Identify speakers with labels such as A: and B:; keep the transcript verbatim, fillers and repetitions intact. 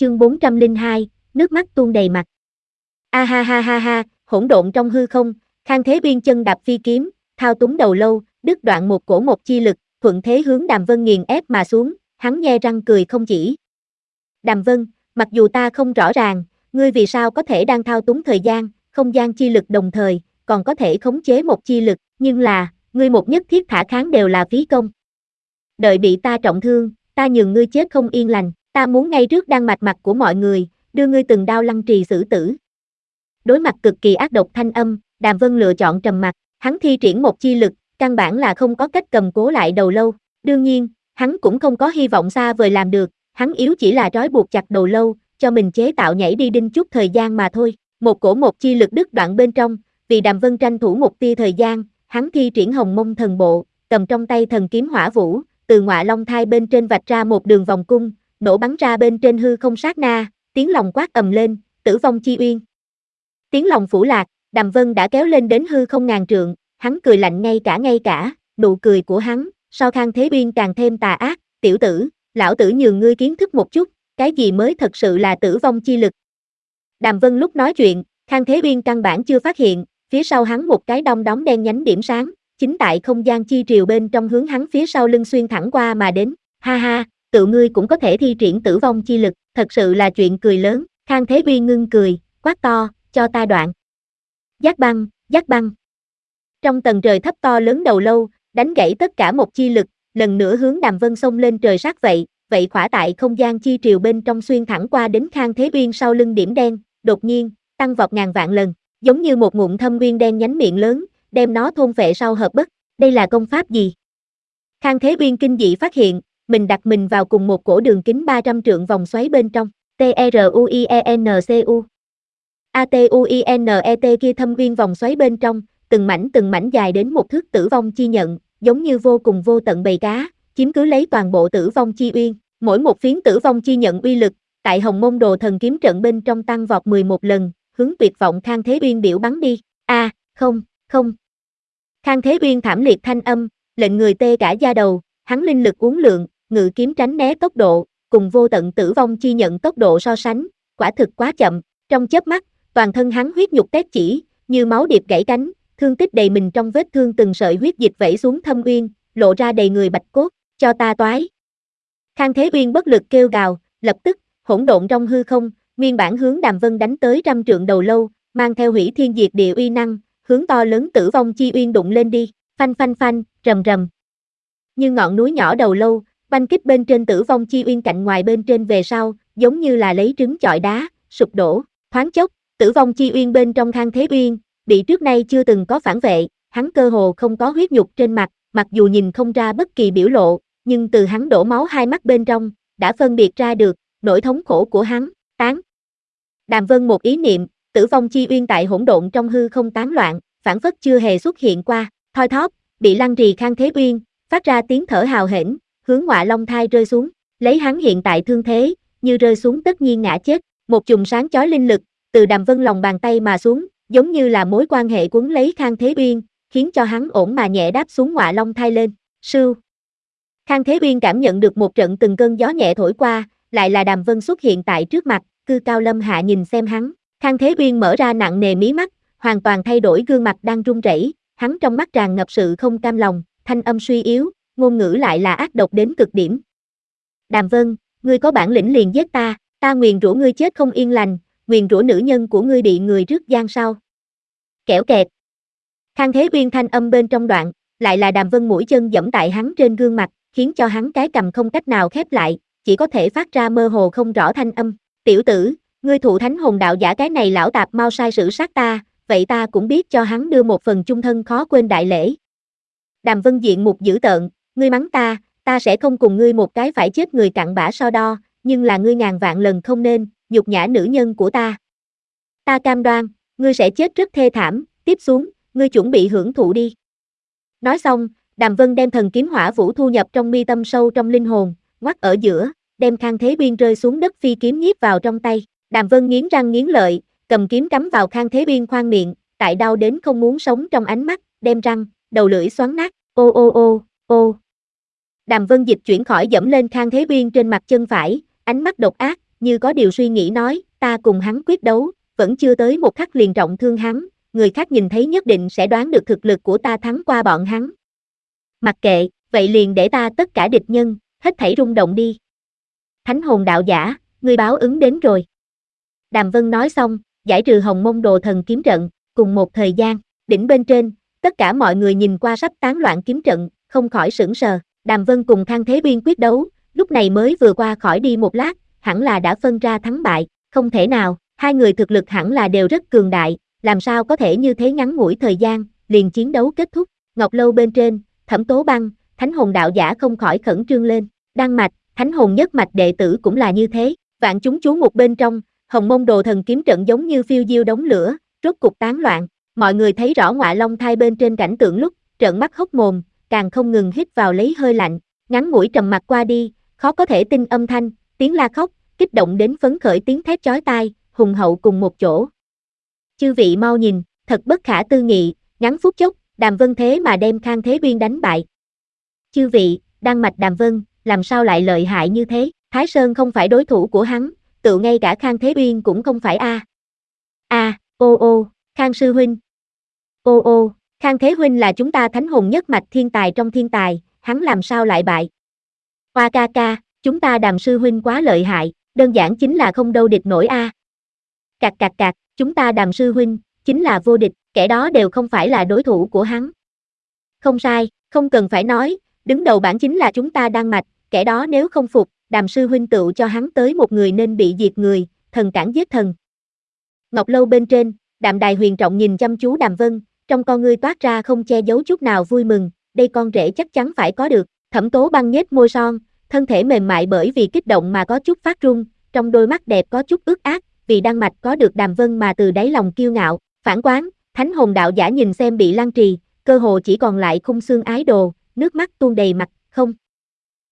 A: chương bốn trăm lẻ hai, nước mắt tuôn đầy mặt. A ha ha ha ha, hỗn độn trong hư không, Khang Thế Uyên chân đạp phi kiếm, thao túng đầu lâu, đứt đoạn một cổ một chi lực, thuận thế hướng Đàm Vân nghiền ép mà xuống, hắn nhe răng cười không chỉ. Đàm Vân, mặc dù ta không rõ ràng, ngươi vì sao có thể đang thao túng thời gian, không gian chi lực đồng thời, còn có thể khống chế một chi lực, nhưng là, ngươi một nhất thiết thả kháng đều là phí công. Đợi bị ta trọng thương, ta nhường ngươi chết không yên lành, ta muốn ngay trước đang mạch mặt của mọi người, đưa ngươi từng đao lăng trì xử tử. Đối mặt cực kỳ ác độc thanh âm, Đàm Vân lựa chọn trầm mặc, hắn thi triển một chi lực, căn bản là không có cách cầm cố lại đầu lâu, đương nhiên, hắn cũng không có hy vọng xa vời làm được, hắn yếu chỉ là trói buộc chặt đầu lâu, cho mình chế tạo nhảy đi đinh chút thời gian mà thôi, một cổ một chi lực đứt đoạn bên trong, vì Đàm Vân tranh thủ một tia thời gian, hắn thi triển Hồng Mông Thần Bộ, cầm trong tay thần kiếm Hỏa Vũ, từ ngọa long thai bên trên vạch ra một đường vòng cung, nổ bắn ra bên trên hư không sát na, tiếng lòng quát ầm lên, tử vong chi uyên. Tiếng lòng phủ lạc, Đàm Vân đã kéo lên đến hư không ngàn trượng, hắn cười lạnh ngay cả ngay cả, nụ cười của hắn, so Khang Thế Uyên càng thêm tà ác, tiểu tử, lão tử nhường ngươi kiến thức một chút, cái gì mới thật sự là tử vong chi lực. Đàm Vân lúc nói chuyện, Khang Thế Uyên căn bản chưa phát hiện, phía sau hắn một cái đom đóm đen nhánh điểm sáng, chính tại không gian chi triều bên trong hướng hắn phía sau lưng xuyên thẳng qua mà đến, ha ha, tự ngươi cũng có thể thi triển tử vong chi lực, thật sự là chuyện cười lớn, Khang Thế Uyên ngưng cười, quát to, cho ta đoạn. Giác băng, giác băng. Trong tầng trời thấp to lớn đầu lâu, đánh gãy tất cả một chi lực, lần nữa hướng Đàm Vân xông lên trời sát vậy, vậy khỏa tại không gian chi triều bên trong xuyên thẳng qua đến Khang Thế Uyên sau lưng điểm đen, đột nhiên, tăng vọt ngàn vạn lần, giống như một ngụm thâm uyên đen nhánh miệng lớn, đem nó thôn phệ sau hợp bất, đây là công pháp gì? Khang Thế Uyên kinh dị phát hiện, mình đặt mình vào cùng một cổ đường kính ba trăm trượng vòng xoáy bên trong, T R U I E N C U. A T U I N E T kia thâm uyên vòng xoáy bên trong, từng mảnh từng mảnh dài đến một thước tử vong chi nhận, giống như vô cùng vô tận bầy cá, chiếm cứ lấy toàn bộ tử vong chi uyên, mỗi một phiến tử vong chi nhận uy lực, tại Hồng Mông Đồ Thần Kiếm Trận bên trong tăng vọt mười một lần, hướng tuyệt vọng Khang Thế Uyên biểu bắn đi. A, à, không, không. Khang Thế Uyên thảm liệt thanh âm, lệnh người tê cả da đầu, hắn linh lực uốn lượn, ngự kiếm tránh né tốc độ, cùng vô tận tử vong chi nhận tốc độ so sánh, quả thực quá chậm, trong chớp mắt, toàn thân hắn huyết nhục tét chỉ, như máu điệp gãy cánh, thương tích đầy mình trong vết thương từng sợi huyết dịch vẩy xuống thâm uyên, lộ ra đầy người bạch cốt, cho ta toái. Khang Thế Uyên bất lực kêu gào, lập tức, hỗn độn trong hư không, nguyên bản hướng Đàm Vân đánh tới trăm trượng đầu lâu, mang theo hủy thiên diệt địa uy năng, hướng to lớn tử vong chi uyên đụng lên đi, phanh phanh phanh, rầm rầm. Như ngọn núi nhỏ đầu lâu, oanh kích bên trên tử vong chi uyên cạnh ngoài bên trên về sau, giống như là lấy trứng chọi đá, sụp đổ, thoáng chốc, tử vong chi uyên bên trong Khang Thế Uyên, bị trước nay chưa từng có phản vệ, hắn cơ hồ không có huyết nhục trên mặt, mặc dù nhìn không ra bất kỳ biểu lộ, nhưng từ hắn đổ máu hai mắt bên trong, đã phân biệt ra được, nỗi thống khổ của hắn, tán. Đàm Vân một ý niệm, tử vong chi uyên tại hỗn độn trong hư không tán loạn, phản phất chưa hề xuất hiện qua, thoi thóp, bị lăng trì Khang Thế Uyên, phát ra tiếng thở hào hển, hướng ngọa long thai rơi xuống, lấy hắn hiện tại thương thế, như rơi xuống tất nhiên ngã chết, một chùm sáng chói linh lực, từ Đàm Vân lòng bàn tay mà xuống, giống như là mối quan hệ quấn lấy Khang Thế Uyên, khiến cho hắn ổn mà nhẹ đáp xuống ngọa long thai lên, sưu. Khang Thế Uyên cảm nhận được một trận từng cơn gió nhẹ thổi qua, lại là Đàm Vân xuất hiện tại trước mặt, cư cao lâm hạ nhìn xem hắn, Khang Thế Uyên mở ra nặng nề mí mắt, hoàn toàn thay đổi gương mặt đang run rẩy, hắn trong mắt tràn ngập sự không cam lòng, thanh âm suy yếu, ngôn ngữ lại là ác độc đến cực điểm. Đàm Vân, ngươi có bản lĩnh liền giết ta, ta nguyền rủa ngươi chết không yên lành, nguyền rủa nữ nhân của ngươi bị người rước gian sau. Kẻo kẹt. Khang Thế Uyên thanh âm bên trong đoạn, lại là Đàm Vân mũi chân giẫm tại hắn trên gương mặt, khiến cho hắn cái cằm không cách nào khép lại, chỉ có thể phát ra mơ hồ không rõ thanh âm. Tiểu tử, ngươi thụ thánh hồn đạo giả cái này lão tạp mau sai sử sát ta, vậy ta cũng biết cho hắn đưa một phần chung thân khó quên đại lễ. Đàm Vân diện mục dữ tợn, ngươi mắng ta, ta sẽ không cùng ngươi một cái phải chết người cặn bã so đo, nhưng là ngươi ngàn vạn lần không nên, nhục nhã nữ nhân của ta. Ta cam đoan, ngươi sẽ chết rất thê thảm, tiếp xuống, ngươi chuẩn bị hưởng thụ đi. Nói xong, Đàm Vân đem thần kiếm Hỏa Vũ thu nhập trong mi tâm sâu trong linh hồn, ngoắt ở giữa, đem Khang Thế Uyên rơi xuống đất phi kiếm nhiếp vào trong tay. Đàm Vân nghiến răng nghiến lợi, cầm kiếm cắm vào Khang Thế Uyên khoang miệng, tại đau đến không muốn sống trong ánh mắt, đem răng, đầu lưỡi xoắn nát, ô ô ô, ô. Đàm Vân dịch chuyển khỏi dẫm lên Khang Thế Uyên trên mặt chân phải, ánh mắt độc ác, như có điều suy nghĩ nói, ta cùng hắn quyết đấu, vẫn chưa tới một khắc liền trọng thương hắn, người khác nhìn thấy nhất định sẽ đoán được thực lực của ta thắng qua bọn hắn. Mặc kệ, vậy liền để ta tất cả địch nhân, hết thảy rung động đi. Thánh hồn đạo giả, ngươi báo ứng đến rồi. Đàm Vân nói xong, giải trừ Hồng Mông Đồ Thần kiếm trận, cùng một thời gian, đỉnh bên trên, tất cả mọi người nhìn qua sắp tán loạn kiếm trận, không khỏi sửng sờ. Đàm Vân cùng Khang Thế Biên quyết đấu, lúc này mới vừa qua khỏi đi một lát, hẳn là đã phân ra thắng bại, không thể nào, hai người thực lực hẳn là đều rất cường đại, làm sao có thể như thế ngắn ngủi thời gian, liền chiến đấu kết thúc. Ngọc Lâu bên trên, Thẩm Tố Băng, Thánh hồn đạo giả không khỏi khẩn trương lên, Đan Mạch, Thánh hồn nhất mạch đệ tử cũng là như thế, vạn chúng chú một bên trong, Hồng Mông Đồ Thần kiếm trận giống như phiêu diêu đống lửa, rốt cục tán loạn, mọi người thấy rõ Ngọa Long Thai bên trên cảnh tượng lúc, trợn mắt hốc mồm, càng không ngừng hít vào lấy hơi lạnh, ngắn ngủi trầm mặc qua đi, khó có thể tin âm thanh, tiếng la khóc, kích động đến phấn khởi tiếng thét chói tai, hùng hậu cùng một chỗ. Chư vị mau nhìn, thật bất khả tư nghị, ngắn phút chốc, Đàm Vân thế mà đem Khang Thế Biên đánh bại. Chư vị, Đan Mạch Đàm Vân, làm sao lại lợi hại như thế, Thái Sơn không phải đối thủ của hắn, tự ngay cả Khang Thế Biên cũng không phải a. A, ô ô, Khang sư huynh. Ô ô, Khang Thế huynh là chúng ta Thánh hồn nhất mạch thiên tài trong thiên tài, hắn làm sao lại bại? Hoa ca ca, chúng ta Đàm sư huynh quá lợi hại, đơn giản chính là không đâu địch nổi a. Cạc cạc cạc, chúng ta Đàm sư huynh, chính là vô địch, kẻ đó đều không phải là đối thủ của hắn. Không sai, không cần phải nói, đứng đầu bảng chính là chúng ta Đan Mạch, kẻ đó nếu không phục, Đàm sư huynh tựu cho hắn tới một người nên bị diệt người, thần cản giết thần. Ngọc Lâu bên trên, Đạm Đài huyền trọng nhìn chăm chú Đàm Vân, trong con ngươi toát ra không che giấu chút nào vui mừng, đây con rể chắc chắn phải có được. Thẩm Tố Băng nhếch môi son, thân thể mềm mại bởi vì kích động mà có chút phát run, trong đôi mắt đẹp có chút ướt át, vì Đan Mạch có được Đàm Vân mà từ đáy lòng kiêu ngạo. Phản quán, Thánh hồn đạo giả nhìn xem bị lăng trì, cơ hồ chỉ còn lại khung xương ái đồ, nước mắt tuôn đầy mặt, không.